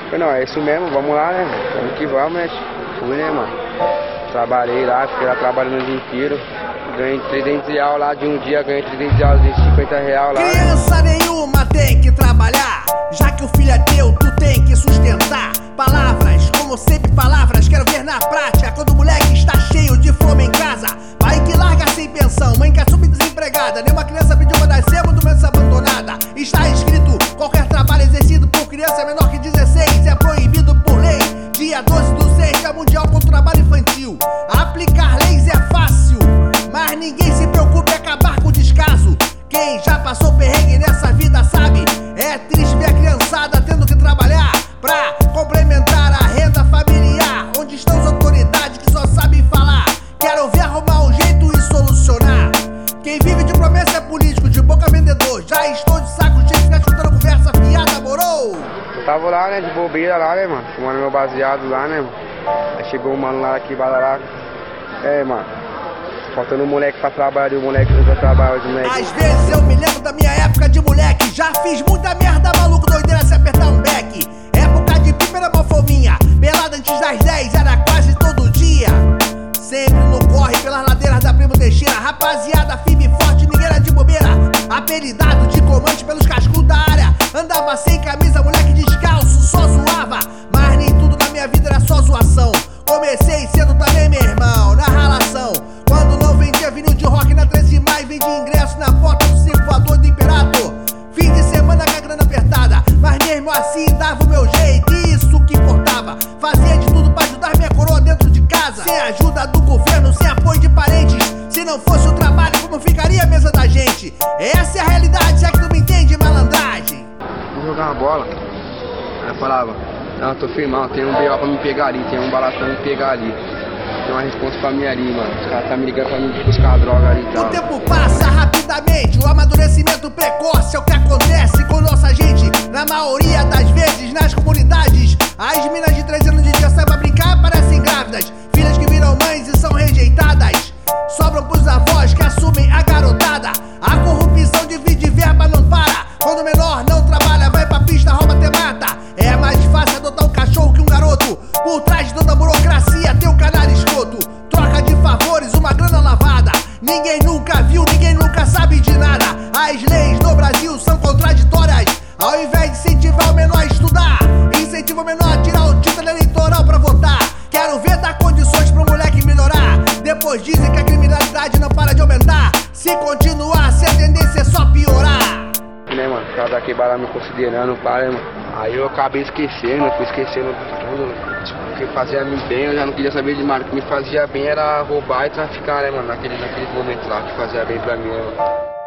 Falei, não, é isso mesmo, vamos lá, né? Vamos que vamos, né? Fui, né, mano? Trabalhei lá, fiquei lá trabalhando o dia inteiro. Ganhei 300 reais lá de um dia, ganhei 300 reais de 50 reais lá. Criança nenhuma tem que trabalhar, já que o filho é teu, tu tem que sustentar. Palavras, como sempre palavras, quero ver na prática. Quando o moleque está cheio de fome em casa, pai que larga sem pensão, mãe que assume desempregada. Nenhuma criança pediu pra nascer, muito menos abandonada. Está escrito, qualquer trabalho exercido por criança menor que 16 é proibido por lei. Dia 12/6, Dia Mundial contra o Trabalho Infantil. Aplicar leis é fácil, mas ninguém se preocupa em acabar com o descaso. Quem já passou perrengue nessa vida sabe, é triste ver a criançada tendo que trabalhar pra complementar a renda familiar. Onde estão as autoridades que só sabem falar? Quero ver arrumar um jeito e solucionar. Quem vive de promessa é político, de boca vendedor. Já estou de saco cheio de ficar escutando conversa fiada, morou? Eu tava lá, né, de bobeira lá, né, mano? Fumando meu baseado lá, né, mano? Aí chegou um mano lá que vai lá. Mano, faltando um moleque pra trabalhar, e o moleque não trabalha, o moleque. Às vezes eu me lembro da minha época de moleque. Já fiz muita merda, maluco, doideira se apertar um beck. Época de pipa era uma fominha, pelada antes das 10, era quase todo dia. Sempre no corre pelas ladeiras da Primo Teixeira. Rapaziada firme e forte, ninguém era de bobeira. Apelidado de comante pelos cascudos da área. Andava sem camisa, moleque descalço, só zoava. Mas nem tudo na minha vida era só zoação. Comecei cedo também, meu irmão, na ralação. Quando não vendia vinil de rock na 13 de maio, vendia ingresso na porta do circo voador do Imperator. Fim de semana com a grana apertada, mas mesmo assim dava o meu jeito, isso que importava. Fazia de tudo pra ajudar minha coroa dentro de casa. Sem ajuda do governo, sem apoio de parentes. Se não fosse o trabalho, como ficaria a mesa da gente? Essa é a realidade, já que tu me entende, malandragem. Vou jogar uma bola. Aí eu falava, não, tô firmão, tem um B.O. pra me pegar ali, tem um balaço pra me pegar ali. Tem uma resposta pra mim ali, mano. Os caras tá me ligando pra mim buscar droga ali e tal. O tempo passa rapidamente, o amadurecimento precoce é o que acontece com nossa gente. Na maioria das vezes, nas comunidades, as minas de 13 anos de dia saem pra brincar, parecem grávidas. Filhas que viram mães e são rejeitadas. Sobram pros avós que assumem a garotada. A corrupção divide verba, não para. Quando o menor não trabalha, vai pra pista, rouba, até mata. É mais fácil adotar um cachorro que um garoto. Por trás de toda a burocracia tem um canal escroto. Troca de favores, uma grana lavada. Ninguém nunca viu, ninguém nunca sabe de nada. As leis no Brasil são contraditórias. Ao invés de incentivar o menor a estudar, incentiva o menor a tirar o título eleitoral pra votar. Quero ver dar condições pro moleque melhorar. Depois dizem que a criminalidade não para de aumentar. Se continuar, se a tendência é só piorar. Né, mano? O cara daqui lá me considerando, pá, né, mano? Aí eu acabei esquecendo, fui esquecendo tudo. Tipo, o que fazia bem, eu já não queria saber de mais. O que me fazia bem era roubar e traficar, né, mano? Naquele momento lá, que fazia bem pra mim, né, mano?